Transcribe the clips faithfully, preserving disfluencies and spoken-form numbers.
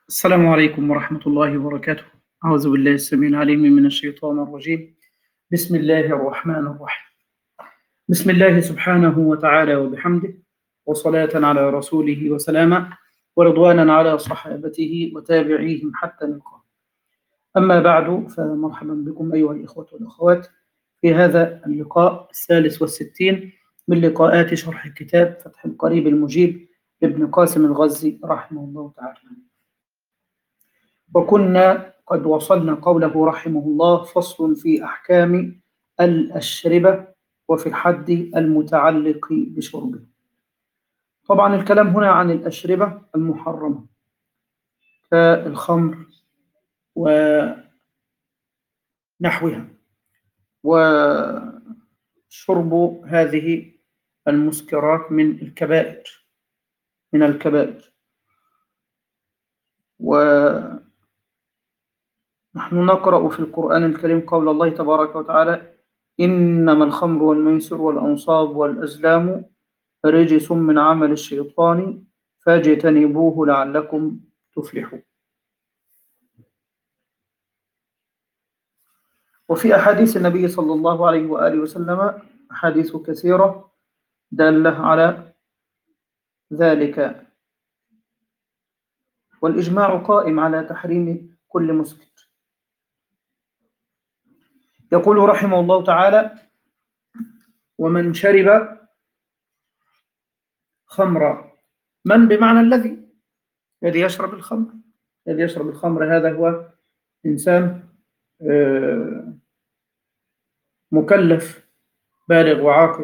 السلام عليكم ورحمة الله وبركاته. أعوذ بالله السميع العليم من الشيطان الرجيم. بسم الله الرحمن الرحيم. بسم الله سبحانه وتعالى وبحمده، وصلاة على رسوله وسلاما، ورضوانا على صحابته وتابعيهم حتى نلقاه. أما بعد، فمرحبا بكم أيها الإخوة والأخوات في هذا اللقاء الثالث والستين من لقاءات شرح كتاب فتح القريب المجيب لابن قاسم الغزي رحمه الله تعالى. وكنا قد وصلنا قوله رحمه الله: فصل في أحكام الأشربة وفي الحد المتعلق بشربه. طبعا الكلام هنا عن الأشربة المحرمة كالخمر ونحوها، وشرب هذه المسكرات من الكبائر من الكبائر ونحن نقرأ في القرآن الكريم قول الله تبارك وتعالى: إنما الخمر والميسر والأنصاب والأزلام رجس من عمل الشيطان فاجتنبوه لعلكم تفلحون. وفي أحاديث النبي صلى الله عليه وآله وسلم أحاديث كثيرة دالة على ذلك، والإجماع قائم على تحريم كل مسكر. يقول رحمه الله تعالى: ومن شرب خمرا، من بمعنى الذي الذي يشرب الخمر الذي يشرب الخمر هذا هو إنسان مكلف بالغ وعاقل،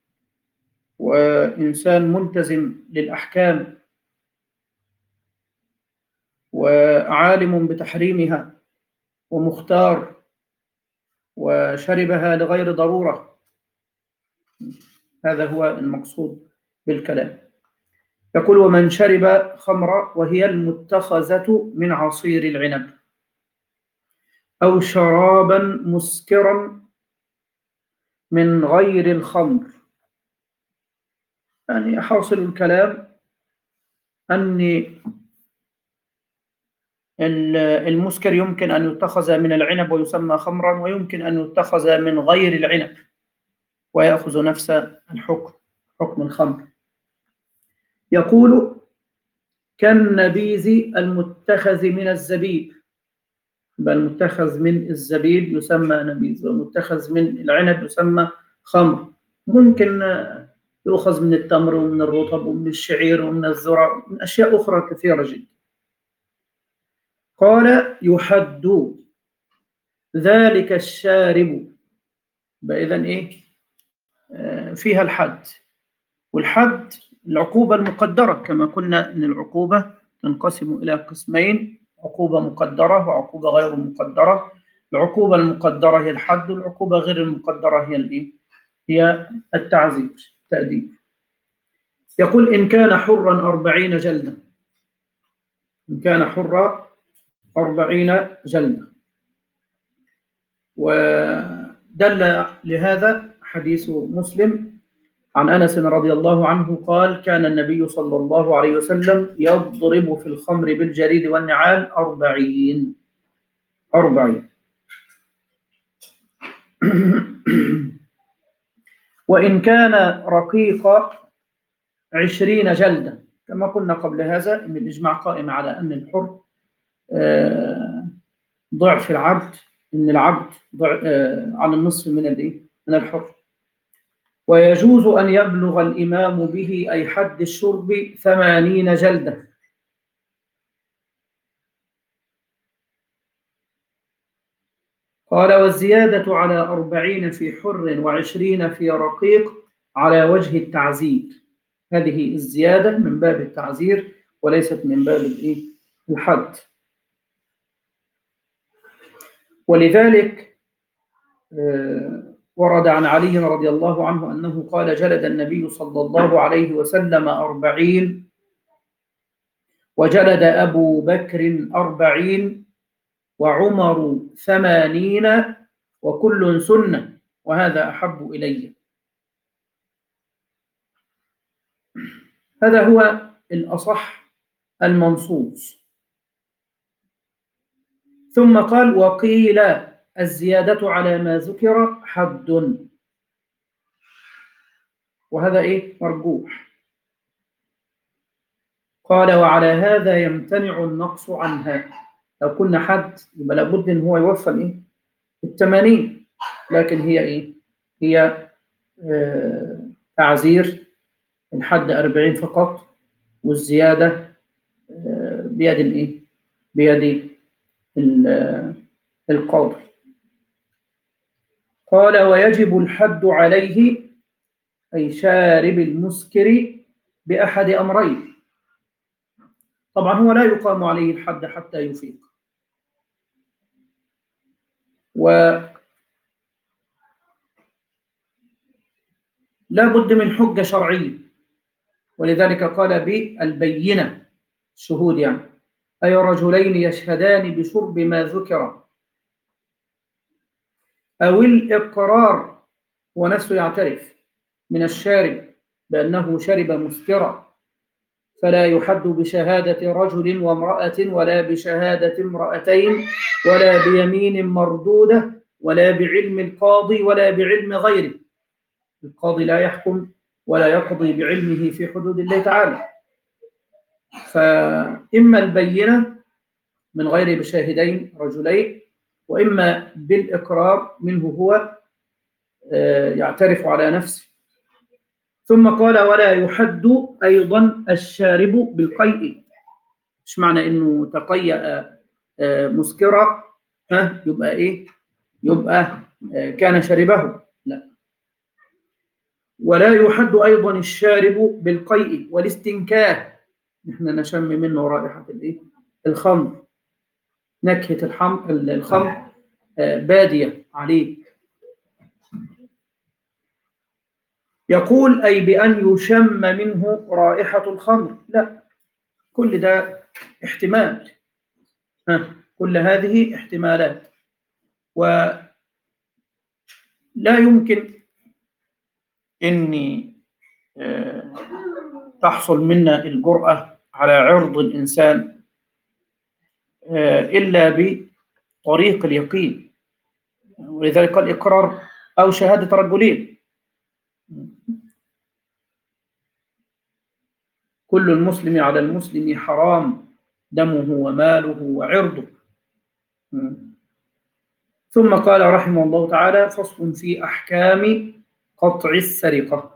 وإنسان ملتزم للأحكام وعالم بتحريمها ومختار، وشربها لغير ضرورة. هذا هو المقصود بالكلام. يقول: ومن شرب خمرا وهي المتخذة من عصير العنب أو شرابا مسكرا من غير الخمر. يعني حاصل الكلام أن المسكر يمكن أن يتخذ من العنب ويسمى خمرا، ويمكن أن يتخذ من غير العنب ويأخذ نفس الحكم، حكم الخمر. يقول: كالنبيذ المتخذ من الزبيب، بل المتخذ من الزبيب يسمى نبيذ، والمتخذ من العنب يسمى خمر. ممكن يؤخذ من التمر ومن الرطب ومن الشعير ومن الذرة ومن أشياء أخرى كثيرة جدا. قال: يحد ذلك الشارب. بإذن إيه؟ آه فيها الحد، والحد العقوبة المقدرة، كما قلنا أن العقوبة تنقسم إلى قسمين: عقوبة مقدرة وعقوبة غير مقدرة. العقوبة المقدرة هي الحد، والعقوبة غير المقدرة هي الإيه؟ هي التعزير، التأديب. يقول: إن كان حرا أربعين جلدة، إن كان حرا أربعين جلدة. ودل لهذا حديث مسلم عن أنس رضي الله عنه قال: كان النبي صلى الله عليه وسلم يضرب في الخمر بالجريد والنعال أربعين أربعين وإن كان رقيق عشرين جلدة. كما قلنا قبل هذا أن الإجماع قائم على أن الحر ضعف العبد، أن العبد على النصف من من الحر. ويجوز أن يبلغ الإمام به أي حد الشرب ثمانين جلدة. قال: والزيادة على أربعين في حر وعشرين في رقيق على وجه التعزير. هذه الزيادة من باب التعزير وليست من باب الحد. ولذلك ورد عن علي رضي الله عنه أنه قال: جلد النبي صلى الله عليه وسلم أربعين، وجلد أبو بكر أربعين، وعمر ثمانين، وكل سنة، وهذا أحب إلي. هذا هو الأصح المنصوص. ثم قال وقيل الزيادة على ما ذكر حد، وهذا إيه مرجوح. قال وعلى هذا يمتنع النقص عنها. لو كنا حد يبقى لابد إن هو يوفى الإيه الثمانين، لكن هي إيه هي آه تعزير الحد أربعين فقط، والزيادة آه بيد الإيه بيد القاضي. قال ويجب الحد عليه أي شارب المسكر بأحد أمرين. طبعا هو لا يقام عليه الحد حتى يفيق، ولا بد من حجة شرعية، ولذلك قال بالبينة الشهود، يعني أي رجلين يشهدان بشرب ما ذكر، أو الإقرار ونفسه يعترف من الشارب بأنه شرب مسكرا، فلا يحد بشهادة رجل وامرأة ولا بشهادة امرأتين ولا بيمين مردودة ولا بعلم القاضي ولا بعلم غيره. القاضي لا يحكم ولا يقضي بعلمه في حدود الله تعالى، فإما البينة من غير بشاهدين رجلين، وإما بالإقرار منه هو يعترف على نفسه. ثم قال ولا يحد أيضا الشارب بالقيء. مش معنى إنه تقيأ مسكرة ها يبقى إيه يبقى كان شربه، لا. ولا يحد أيضا الشارب بالقيء والاستنكاه. نحن نشم منه رائحة الإيه الخمر، نكهة الحم الخمر بادية عليه. يقول أي بأن يشم منه رائحة الخمر، لا، كل ده احتمال، ها كل هذه احتمالات، ولا يمكن أني تحصل منا الجرأة على عرض الإنسان إلا بطريق اليقين، ولذلك قال إقرار أو شهادة رجلين. كل المسلم على المسلم حرام دمه وماله وعرضه. ثم قال رحمه الله تعالى فصل في أحكام قطع السرقة.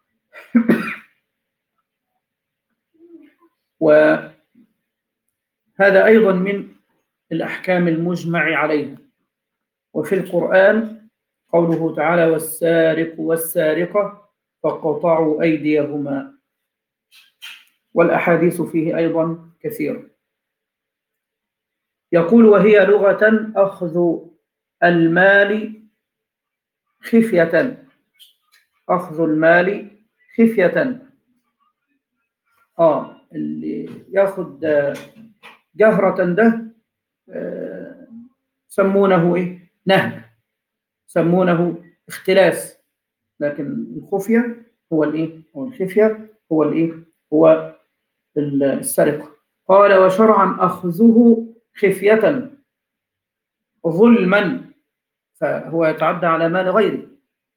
وهذا أيضا من الأحكام المجمع عليها. وفي القرآن قوله تعالى والسارق والسارقة فقطعوا أيديهما، والأحاديث فيه أيضا كثيرة. يقول وهي لغة أخذ المال خفية، أخذ المال خفية، آه اللي ياخد جهرة ده آه سمونه إيه نهب، سمونه اختلاس، لكن الخفية هو الإيه هو الخفية هو الإيه هو السرقة. قال وشرعا أخذه خفية ظلما، فهو يتعدى على مال غيره،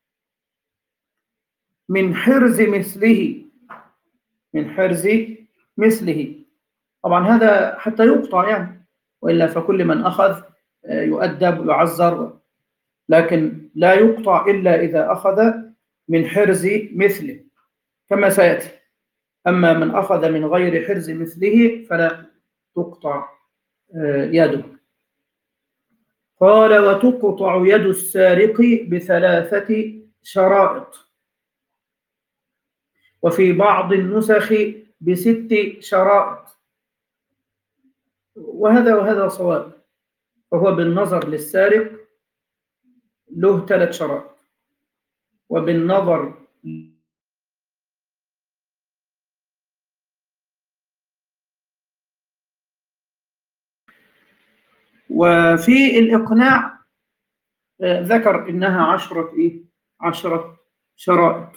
من حرز مثله، من حرز مثله. طبعا هذا حتى يقطع يعني، وإلا فكل من أخذ يؤدب ويعزر، لكن لا يقطع إلا إذا أخذ من حرز مثله كما سيأتي. أما من أخذ من غير حرز مثله فلا تقطع يده. قال وتقطع يد السارق بثلاثة شرائط، وفي بعض النسخ بست شرائط، وهذا وهذا صواب. فهو بالنظر للسارق له ثلاث شرائط، وبالنظر وفي الإقناع ذكر إنها عشرة إيه عشرة شرائط،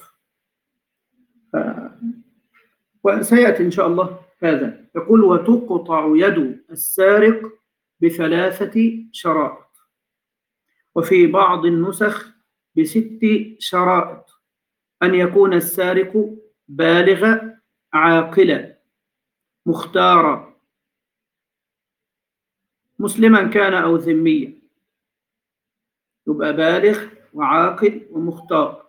وسيأتي إن شاء الله هذا. يقول وتقطع يد السارق بثلاثة شرائط، وفي بعض النسخ بست شرائط: أن يكون السارق بالغا عاقلا مختارا مسلما كان أو ذميا. يبقى بالغ وعاقل ومختار.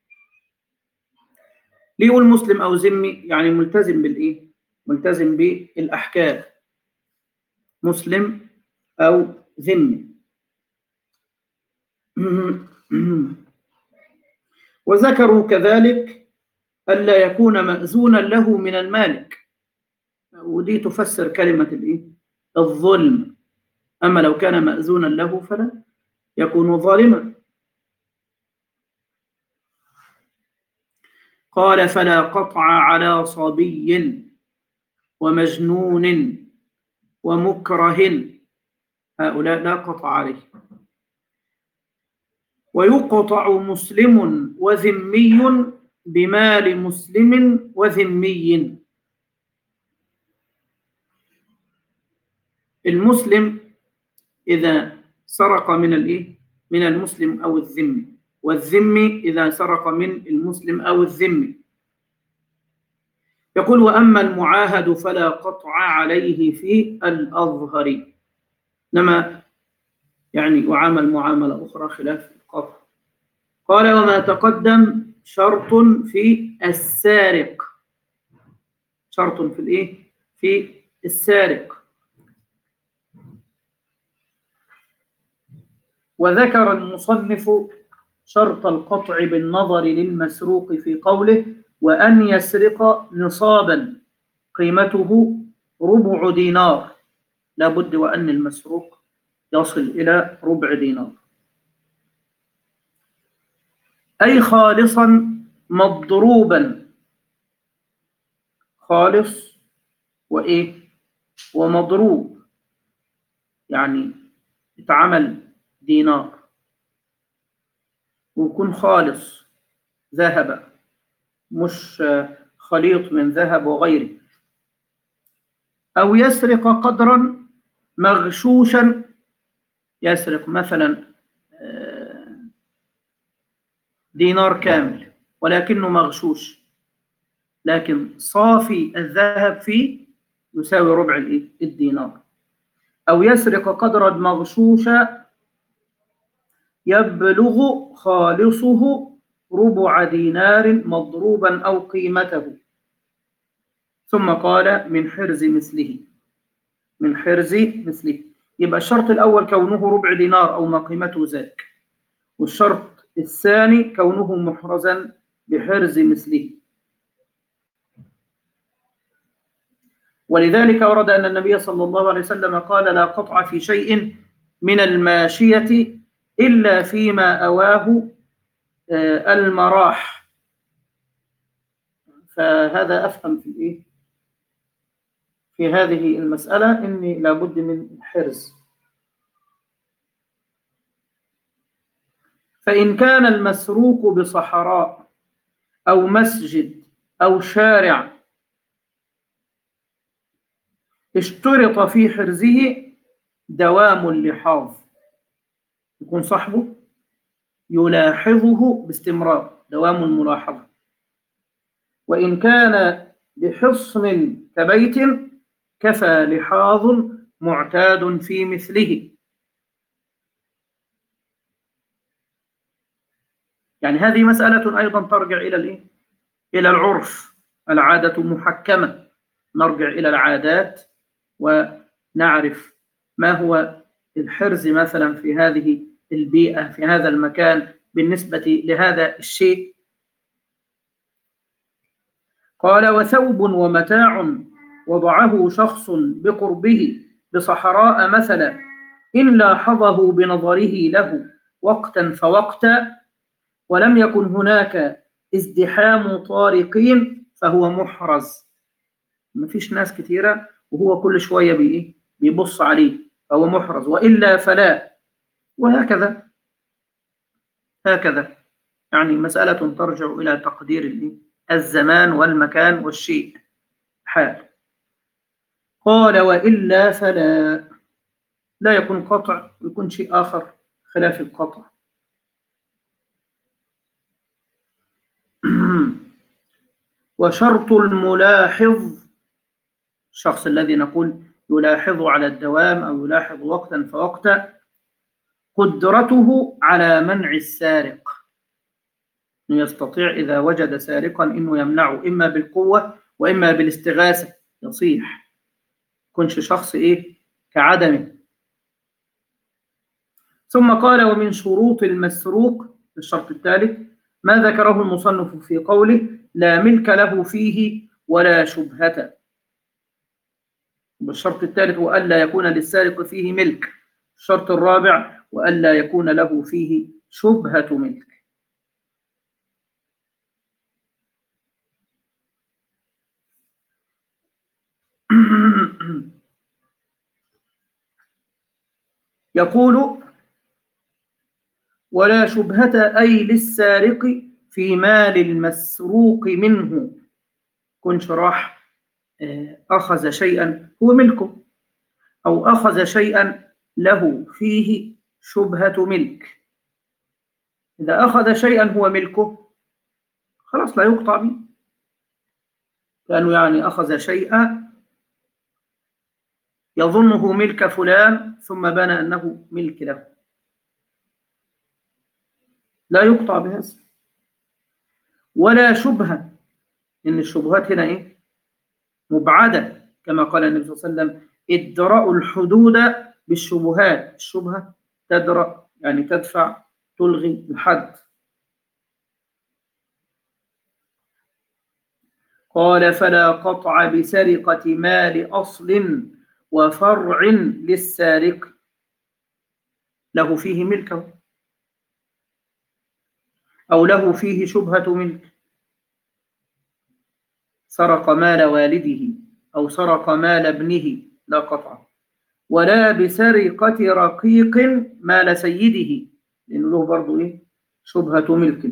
ليه يقول مسلم أو ذمي؟ يعني ملتزم بالإيه؟ ملتزم بالأحكام، مسلم أو ذمي. وذكروا كذلك ألا يكون مأذونا له من المالك، ودي تفسر كلمة الإيه؟ الظلم. أما لو كان مأذونا له فلا يكون ظالما. قال: فلا قطع على صبي ومجنون ومكره، هؤلاء لا قطع عليه. ويقطع مسلم وذمي بمال مسلم وذمي. المسلم إذا سرق من الإيه؟ من المسلم أو الذمي، والذمي إذا سرق من المسلم أو الذمي. يقول: وأما المعاهد فلا قطع عليه في الأظهر، إنما يعني يعامل معاملة أخرى خلاف القطع. قال: وما تقدم شرط في السارق، شرط في الإيه؟ في السارق. وذكر المصنف شرط القطع بالنظر للمسروق في قوله: وأن يسرق نصابا قيمته ربع دينار. لا بد وأن المسروق يصل إلى ربع دينار، أي خالصا مضروبا. خالص وإيه؟ ومضروب، يعني اتعمل دينار ويكون خالص ذهب، مش خليط من ذهب وغيره. أو يسرق قدرا مغشوشا، يسرق مثلا دينار كامل ولكنه مغشوش، لكن صافي الذهب فيه يساوي ربع الدينار. أو يسرق قدرا مغشوشا يبلغ خالصه ربع دينار مضروبا أو قيمته. ثم قال: من حرز مثله، من حرز مثله. يبقى الشرط الأول كونه ربع دينار أو ما قيمته ذلك، والشرط الثاني كونه محرزا بحرز مثله. ولذلك ورد أن النبي صلى الله عليه وسلم قال: لا قطع في شيء من الماشية إلا فيما أواه المراح. فهذا أفهم في الإيه؟ في هذه المسألة إني لابد من حرز. فإن كان المسروق بصحراء أو مسجد أو شارع اشترط في حرزه دوام اللحاظ، يكون صاحبه يلاحظه باستمرار، دوام الملاحظة. وإن كان بحصن كبيت كفى لحاظ معتاد في مثله. يعني هذه مسألة أيضا ترجع إلى الإيه؟ إلى العرف. العادة محكمة، نرجع إلى العادات ونعرف ما هو الحرز مثلا في هذه البيئة، في هذا المكان، بالنسبة لهذا الشيء. قال: وثوب ومتاع وضعه شخص بقربه بصحراء مثلا إن لاحظه بنظره له وقتا فوقتا ولم يكن هناك ازدحام طارقين فهو محرز. ما فيش ناس كثيرة وهو كل شوية بإيه؟ بيبص عليه، فهو محرز، وإلا فلا. وهكذا هكذا يعني مسألة ترجع إلى تقدير الزمان والمكان والشيء حال. قال: وإلا فلا. لا يكون قطع، ويكون شيء آخر خلاف القطع. وشرط الملاحظ، الشخص الذي نقول يلاحظ على الدوام أو يلاحظ وقتا فوقتا، قدرته على منع السارق، أنه يستطيع إذا وجد سارقا أنه يمنعه إما بالقوة وإما بالاستغاثة، يصيح، يكونش شخص إيه كعدمه. ثم قال: ومن شروط المسروق، الشرط الثالث ما ذكره المصنف في قوله: لا ملك له فيه ولا شبهة. والشرط الثالث وألا يكون للسارق فيه ملك. الشرط الرابع وألا يكون له فيه شبهة ملك. يقول: ولا شبهة أي للسارق في مال المسروق منه، كنش راح أخذ شيئا هو ملكه، أو أخذ شيئا له فيه شبهة ملك. إذا أخذ شيئا هو ملكه خلاص لا يقطع به، لأنه يعني أخذ شيئا يظنه ملك فلان ثم بنى أنه ملك له، لا يقطع بهذا. ولا شبهة، إن الشبهات هنا إيه؟ مبعدة، كما قال النبي صلى الله عليه وسلم: ادرأوا الحدود بالشبهات. الشبهة تدرأ يعني تدفع، تلغي الحد. قال: فلا قطع بسرقة مال أصل وفرع للسارق له فيه ملكه أو له فيه شبهة ملك، سرق مال والده أو سرق مال ابنه لا قطع. ولا بسرقة رقيق مال سيده، لأنه له برضو إيه؟ شبهة ملك.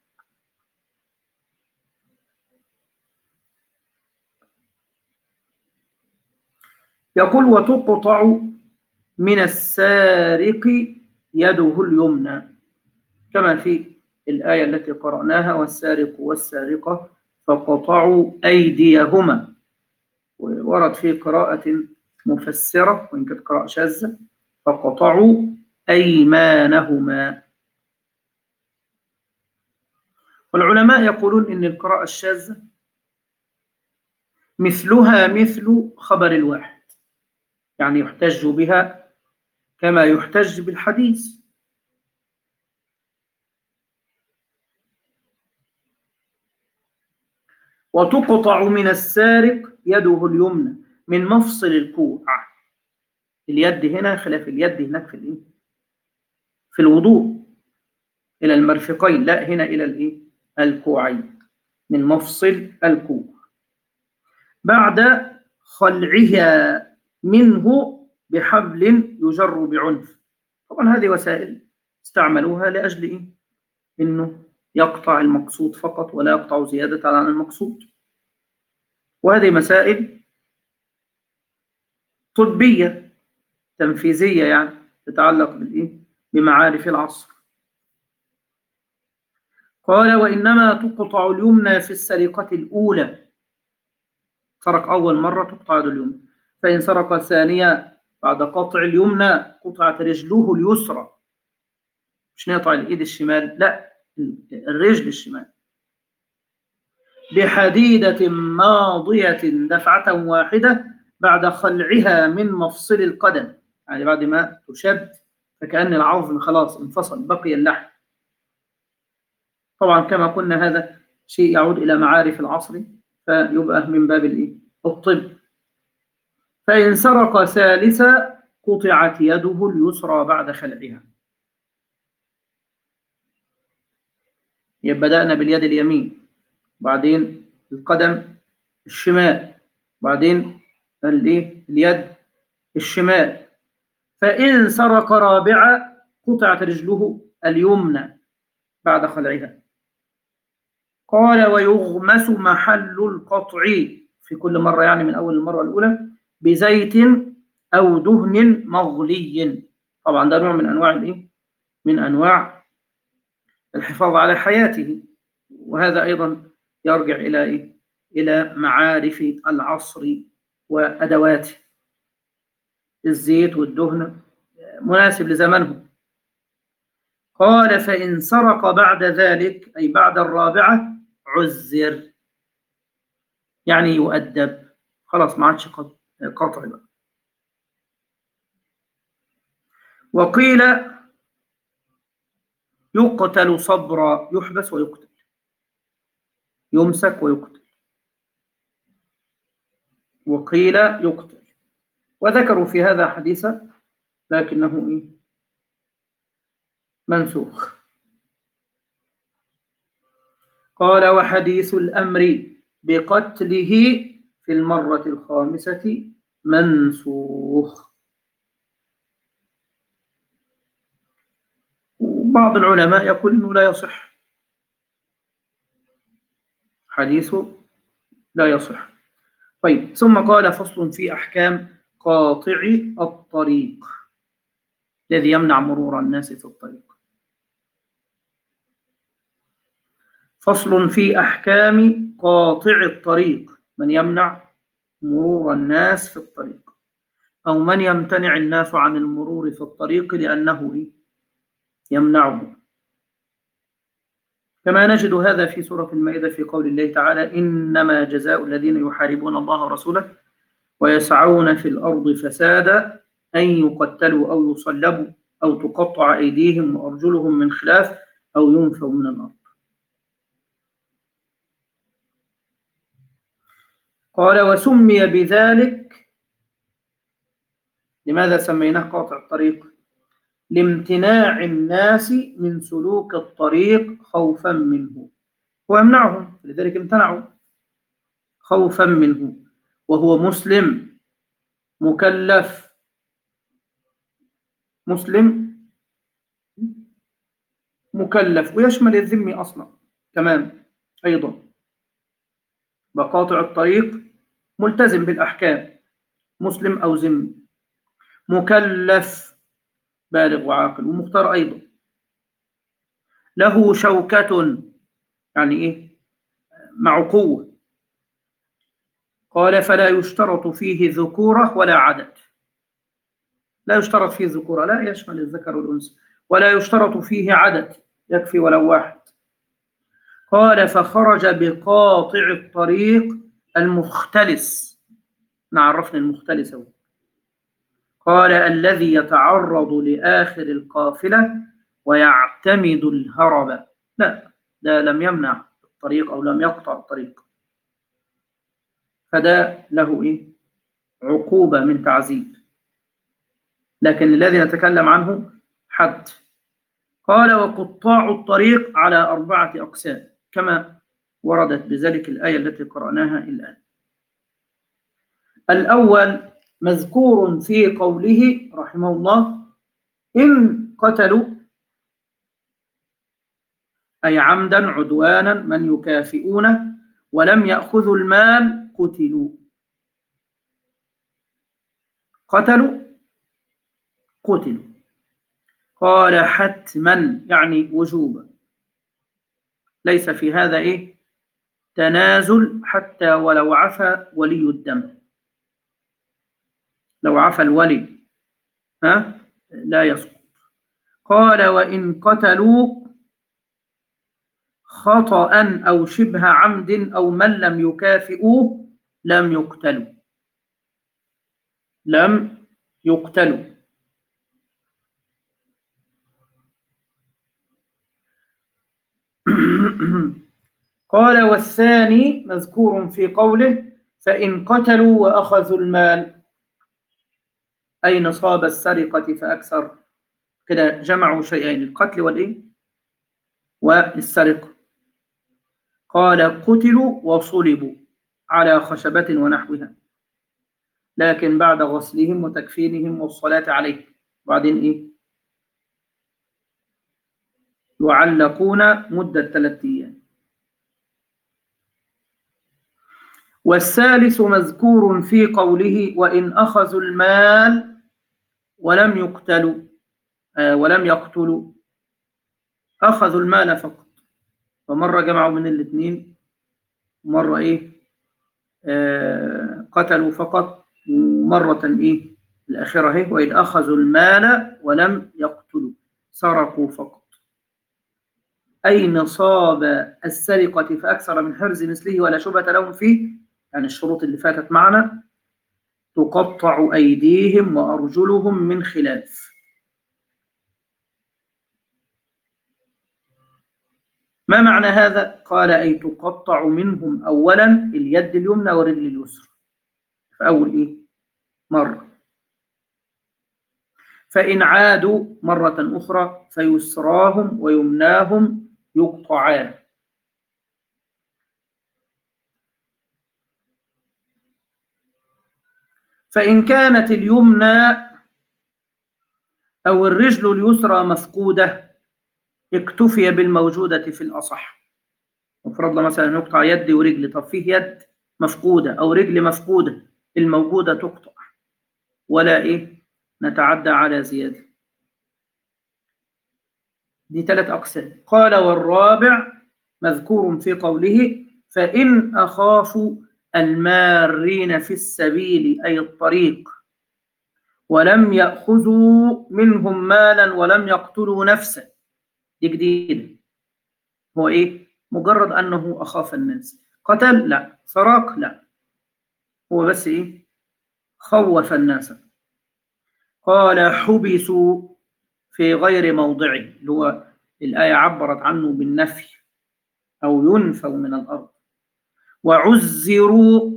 يقول: وتقطع من السارق يده اليمنى، كما في الآية التي قرأناها: والسارق والسارقة فقطعوا أيديهما. ورد في قراءة مفسرة وإن كانت قراءة شاذة: فقطعوا أيمانهما. والعلماء يقولون إن القراءة الشاذة مثلها مثل خبر الواحد، يعني يحتج بها كما يحتج بالحديث. وتقطع من السارق يده اليمنى من مفصل الكوع. اليد هنا خلاف اليد هناك في الايه؟ في الوضوء الى المرفقين، لا هنا الى الايه؟ الكوعين، من مفصل الكوع، بعد خلعها منه بحبل يجر بعنف. طبعا هذه وسائل استعملوها لاجل ايه؟ انه يقطع المقصود فقط ولا يقطع زياده عن المقصود. وهذه مسائل طبيه تنفيذيه يعني تتعلق بالايه؟ بمعارف العصر. قال: وإنما تقطع اليمنى في السرقة الأولى، سرق أول مرة تقطع يد اليمنى. فإن سرق ثانية بعد قطع اليمنى قطعت رجله اليسرى، مش نقطع الإيد الشمال، لا الرجل الشمال، بحديدة ماضية دفعة واحدة بعد خلعها من مفصل القدم، يعني بعد ما تشد فكأن العظم خلاص انفصل، بقي اللحم. طبعا كما قلنا هذا شيء يعود إلى معارف العصر، فيبقى من باب الإيه؟ الطب. فإن سرق ثالثا قطعت يده اليسرى بعد خلعها. يبقى بدأنا باليد اليمين، بعدين القدم الشمال، بعدين الإيه؟ اليد الشمال. فإن سرق رابعا قطعت رجله اليمنى بعد خلعها. قال: ويغمس محل القطع في كل مرة، يعني من أول المرة الأولى، بزيت أو دهن مغلي. طبعا ده نوع من أنواع الإيه؟ من أنواع الحفاظ على حياته، وهذا أيضا يرجع إلى إيه؟ إلى معارف العصر وأدواته. الزيت والدهن مناسب لزمنه. قال فإن سرق بعد ذلك، أي بعد الرابعة، عزر، يعني يؤدب، خلاص ما عادش قطع بقى. وقيل يقتل صبرا، يحبس ويقتل، يمسك ويقتل. وقيل يقتل، وذكروا في هذا حديثا لكنه إيه؟ منسوخ. قال وحديث الأمر بقتله في المرة الخامسة منسوخ. وبعض العلماء يقول إنه لا يصح، حديثه لا يصح. طيب، ثم قال فصل في أحكام قاطع الطريق الذي يمنع مرور الناس في الطريق. فصل في أحكام قاطع الطريق، من يمنع مرور الناس في الطريق، أو من يمتنع الناس عن المرور في الطريق لأنه يمنعه. كما نجد هذا في سورة المائدة في قول الله تعالى إنما جزاء الذين يحاربون الله ورسوله ويسعون في الأرض فسادا أن يقتلوا أو يصلبوا أو تقطع أيديهم وأرجلهم من خلاف أو ينفوا من الأرض. قال وسمي بذلك، لماذا سميناه قاطع الطريق؟ لامتناع الناس من سلوك الطريق خوفا منه، ويمنعهم، لذلك امتنعوا خوفا منه، وهو مسلم مكلف، مسلم مكلف، ويشمل الذمي أصلا كمان أيضا. بقاطع الطريق ملتزم بالأحكام، مسلم أو ذمي، مكلف بالغ وعاقل ومختار أيضا، له شوكة، يعني إيه؟ مع قوة. قال فلا يشترط فيه ذكورة ولا عدد، لا يشترط فيه ذكورة، لا يشمل الذكر والأنثى، ولا يشترط فيه عدد، يكفي ولو واحد. قال فخرج بقاطع الطريق المختلس، نعرفنا المختلس هو. قال الذي يتعرض لآخر القافلة ويعتمد الهرب، لا، ده لم يمنع الطريق أو لم يقطع الطريق، فده له إيه؟ عقوبة من تعذيب، لكن الذي نتكلم عنه حد. قال وقطاع الطريق على أربعة أقسام كما وردت بذلك الآية التي قرأناها الآن. الأول مذكور في قوله رحمه الله إن قتلوا، أي عمدا عدوانا من يكافئونه ولم يأخذوا المال قتلوا. قتلوا قتلوا. قال حتما، يعني وجوبا، ليس في هذا إيه؟ تنازل، حتى ولو عفى ولي الدم، لو عفى الولي ها لا يسقط. قال وإن قتلوا خطأ أو شبه عمد أو من لم يكافئوه لم يقتلوا، لم يقتلوا. قال والثاني مذكور في قوله فإن قتلوا وأخذوا المال، أي نصاب السرقة فأكثر، كده جمعوا شيئين، القتل والإيه؟ والسرقة. قال قتلوا وصلبوا على خشبة ونحوها، لكن بعد غسلهم وتكفينهم والصلاة عليه، بعدين إيه؟ يعلقون مدة ثلاثة أيام. والثالث مذكور في قوله وإن أخذوا المال ولم يقتلوا آه ولم يقتلوا، أخذوا المال فقط، فمرة جمعوا من الاثنين، مرة إيه آه قتلوا فقط، ومرة إيه الآخرة هي وإن أخذوا المال ولم يقتلوا سرقوا فقط، أي نصاب السرقة فأكثر من حرز مثله ولا شبهة لهم فيه، يعني الشروط اللي فاتت معنا، تقطع أيديهم وأرجلهم من خلاف. ما معنى هذا؟ قال أي تقطع منهم أولا اليد اليمنى والرجل اليسرى في أول إيه؟ مرة، فإن عادوا مرة أخرى فيسراهم ويمناهم يقطعان. فإن كانت اليمنى أو الرجل اليسرى مفقودة اكتفي بالموجودة في الأصح. مفرض مثلا يقطع يد ورجل، طب فيه يد مفقودة أو رجل مفقودة، الموجودة تقطع ولا إيه نتعدى على زيادة. دي ثلاث أقسام. قال والرابع مذكور في قوله فإن أخافوا المارين في السبيل أي الطريق ولم يأخذوا منهم مالا ولم يقتلوا نفسا. دي جديدة، هو إيه مجرد أنه أخاف الناس، قتل لا، سرق لا، هو بس إيه خوف الناس. قال حبسوا في غير موضعه، اللي هو الآية عبرت عنه بالنفي أو ينفوا من الأرض. وعزروا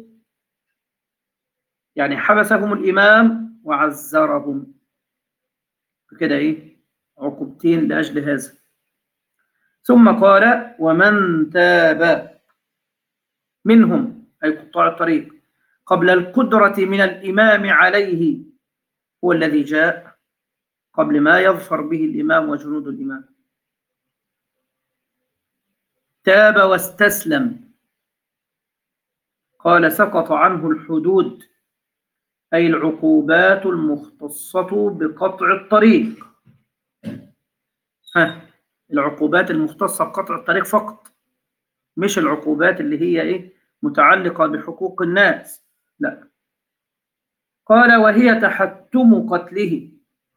يعني حبسهم الإمام وعزرهم، كده إيه عقوبتين لأجل هذا. ثم قال ومن تاب منهم أي قطاع الطريق قبل القدرة من الإمام عليه، هو الذي جاء قبل ما يظفر به الإمام وجنود الإمام، تاب واستسلم، قال سقط عنه الحدود أي العقوبات المختصة بقطع الطريق. ها العقوبات المختصة بقطع الطريق فقط، مش العقوبات اللي هي إيه متعلقة بحقوق الناس، لا. قال وهي تحتم قتله،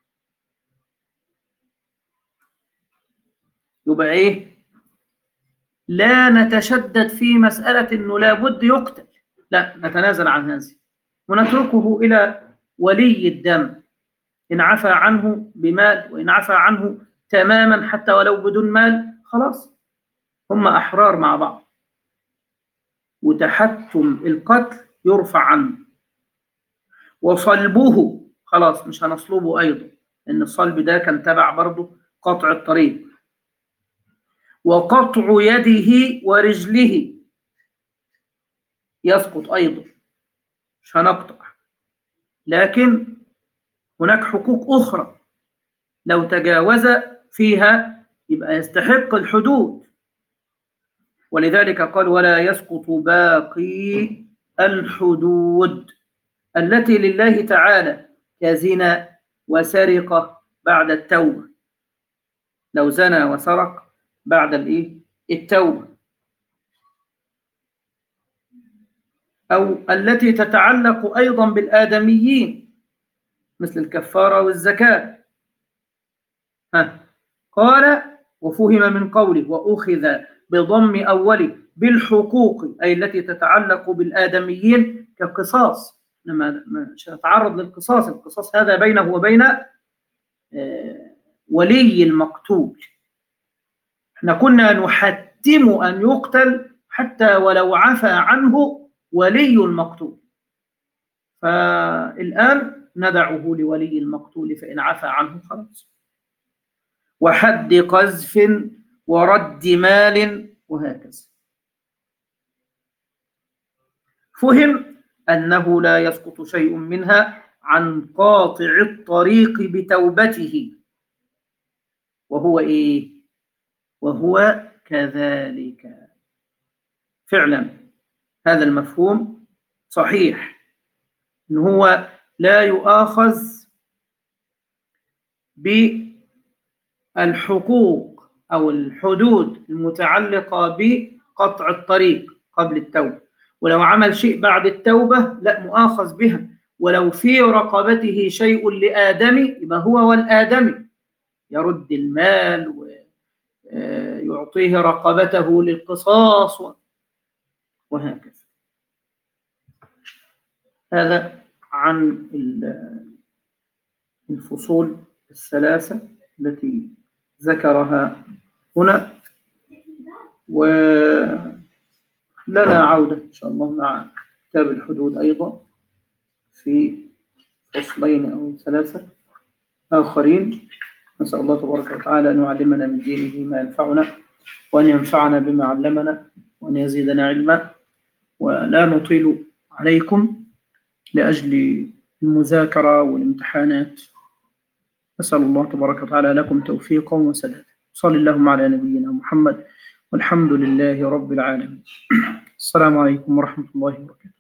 يبقى إيه لا نتشدد في مسألة إنه لابد يقتل، لا نتنازل عن هذه ونتركه إلى ولي الدم، إن عفى عنه بمال وإن عفى عنه تماما حتى ولو بدون مال خلاص هم أحرار مع بعض، وتحتم القتل يرفع عنه. وصلبه خلاص مش هنصلبه أيضا، إن الصلب ده كان تبع برضه قطع الطريق. وقطع يده ورجله يسقط أيضا، مش هنقطع، لكن هناك حقوق أخرى لو تجاوز فيها يبقى يستحق الحدود، ولذلك قال ولا يسقط باقي الحدود التي لله تعالى كزنا وسرقة بعد التوبة، لو زنى وسرق بعد الايه التوبة، أو التي تتعلق أيضا بالآدميين مثل الكفارة والزكاة. ها قال وفهم من قوله وأخذ بضم أوله بالحقوق أي التي تتعلق بالآدميين كقصاص، لما مش هنتعرض للقصاص، القصاص هذا بينه وبين ولي المقتول، احنا كنا نحتم أن يقتل حتى ولو عفى عنه ولي المقتول، فالآن ندعه لولي المقتول فإن عفى عنه خلاص. وحد قذف ورد مال وهكذا. فهم أنه لا يسقط شيء منها عن قاطع الطريق بتوبته، وهو إيه؟ وهو كذلك. فعلا هذا المفهوم صحيح إن هو لا يؤاخذ بالحقوق أو الحدود المتعلقة بقطع الطريق قبل التوبة، ولو عمل شيء بعد التوبة لا مؤاخذ بها، ولو في رقبته شيء لآدمي يبقى هو والآدمي يرد المال ويعطيه رقبته للقصاص وهكذا. هذا عن الفصول الثلاثة التي ذكرها هنا، ولنا عودة إن شاء الله مع كتاب الحدود أيضا في فصلين أو ثلاثة آخرين. نسأل الله تبارك وتعالى أن يعلمنا من دينه ما ينفعنا، وأن ينفعنا بما علمنا، وأن يزيدنا علما. ولا نطيل عليكم لأجل المذاكرة والامتحانات. نسأل الله تبارك وتعالى لكم توفيقا وسدادا. صلى اللهم على نبينا محمد، والحمد لله رب العالمين. السلام عليكم ورحمة الله وبركاته.